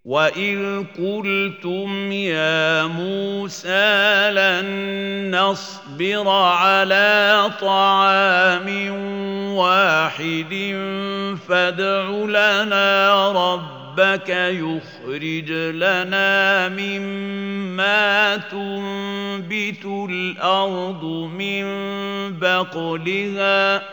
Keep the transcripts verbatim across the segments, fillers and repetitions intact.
وَإِذْ قُلْتُمْ يَا مُوسَىٰ لَن نَّصْبِرَ عَلَىٰ طَعَامٍ وَاحِدٍ فَادْعُ لَنَا رَبَّكَ يُخْرِجْ لَنَا مِمَّا تُنبِتُ الْأَرْضُ مِن بَقْلِهَا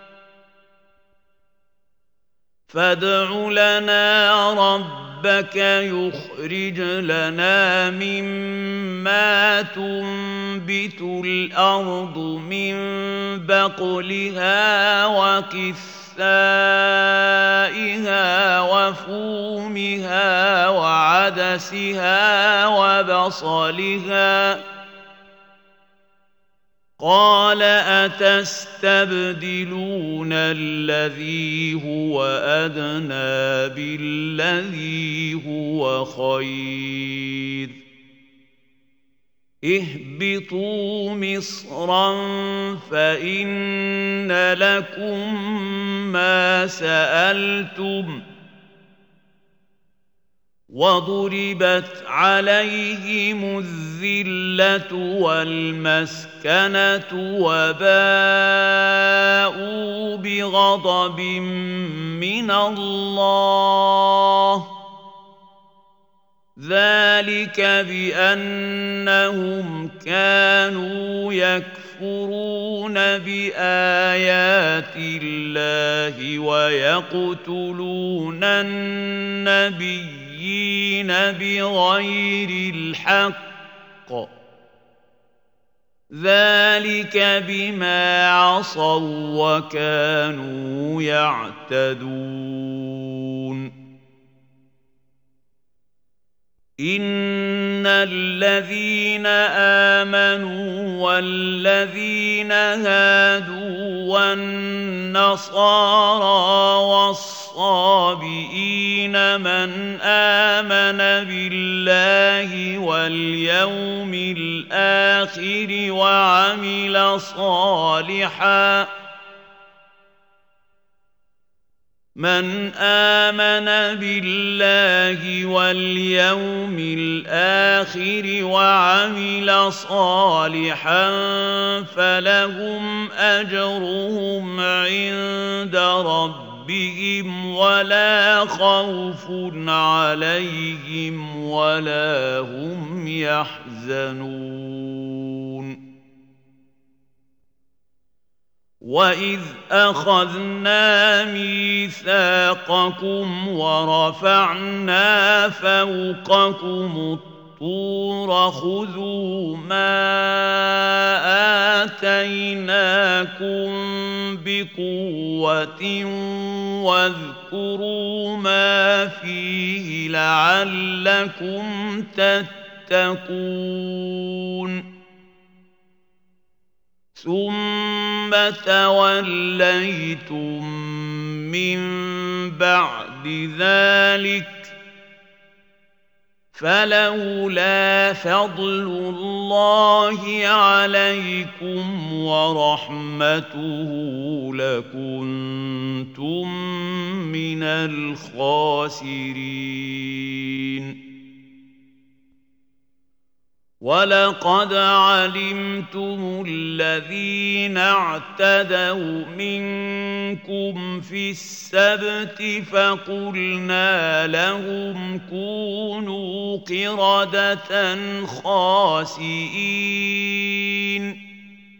فادع لنا ربك يخرج لنا مما تنبت الأرض من بقلها وقثائها وفومها وعدسها وبصلها قال أتستبدلون الذي هو أدنى بالذي هو خير اهبطوا مصرا فإن لكم ما سألتم وضربت عليهم الذلة والمسكنة وباءوا بغضب من الله ذلك بأنهم كانوا يكفرون بآيات الله ويقتلون النبي بغير الحق ذلك بما عصوا وكانوا يعتدون إن الذين آمنوا والذين هادوا والنصارى والصابئين من آمن بالله واليوم الآخر وعمل صالحاً من آمن بالله واليوم الآخر وعمل صالحا فلهم أجرهم عند ربهم ولا خوف عليهم ولا هم يحزنون وَإِذْ أَخَذْنَا مِيثَاقَكُمْ وَرَفَعْنَا فَوْقَكُمُ الطُّورَ خُذُوا مَا آتَيْنَاكُمْ بِقُوَّةٍ وَاذْكُرُوا مَا فِيهِ لَعَلَّكُمْ تَتَّقُونَ ثُمَّ تَوَلَّيْتُم مِّن بَعْدِ ذَلِكَ فَلَوْلَا فَضْلُ اللَّهِ عَلَيْكُمْ وَرَحْمَتُهُ لَكُنتُم مِّنَ الْخَاسِرِينَ وَلَقَدْ عَلِمْتُمُ الَّذِينَ اعْتَدَوْا مِنكُمْ فِي السَّبْتِ فَقُلْنَا لَهُمْ كُونُوا قِرَدَةً خَاسِئِينَ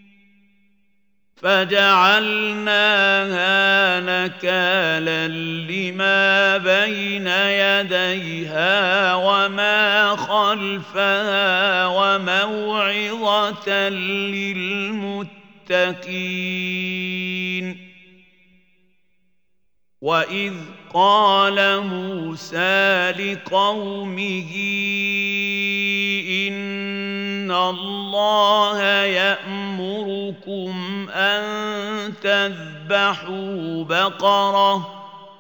فَجَعَلْنَاهَا نَكَالًا لِمَا بَيْنَ يَدَيْهَا وَمَا خَلْفَهَا وَمَوْعِظَةً لِلْمُتَّقِينَ وَإِذْ قَالَ مُوسَىٰ لِقَوْمِهِ إِنَّ اللَّهَ يَأْمُرُكُمْ أَن تَذْبَحُوا بَقَرَةً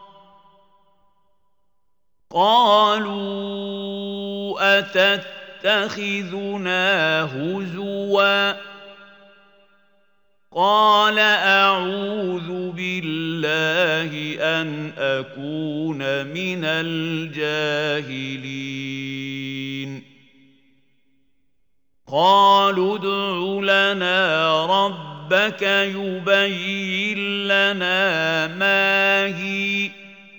قَالُوا أَتَتَّخِذُنَا هُزُوًا قال أعوذ بالله أن أكون من الجاهلين قالوا ادع لنا ربك يبين لنا ما هي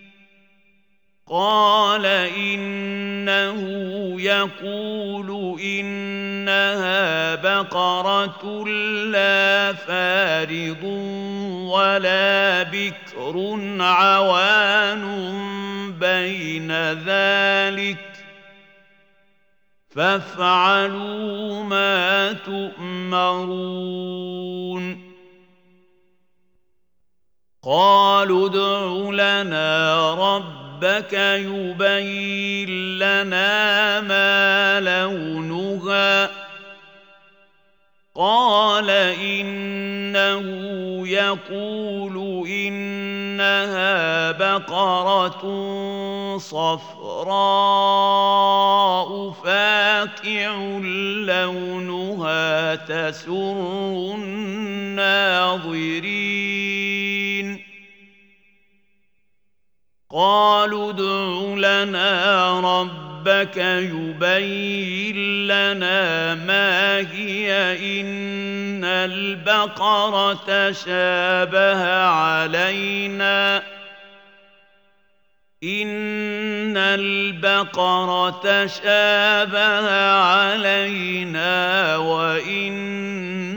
قال إنه يقول إنها بقرة لا فارض ولا بكر عوان بين ذلك فافعلوا ما تؤمرون قالوا ادع لنا ربك يبين لنا ما لونها قال إنه يقول إنها بقرة صفراء فاقع لونها تسر الناظرين قالوا ادع لنا ربك يبين لنا ما هي إن البقرة شابه علينا إن البقرة شابه علينا وإن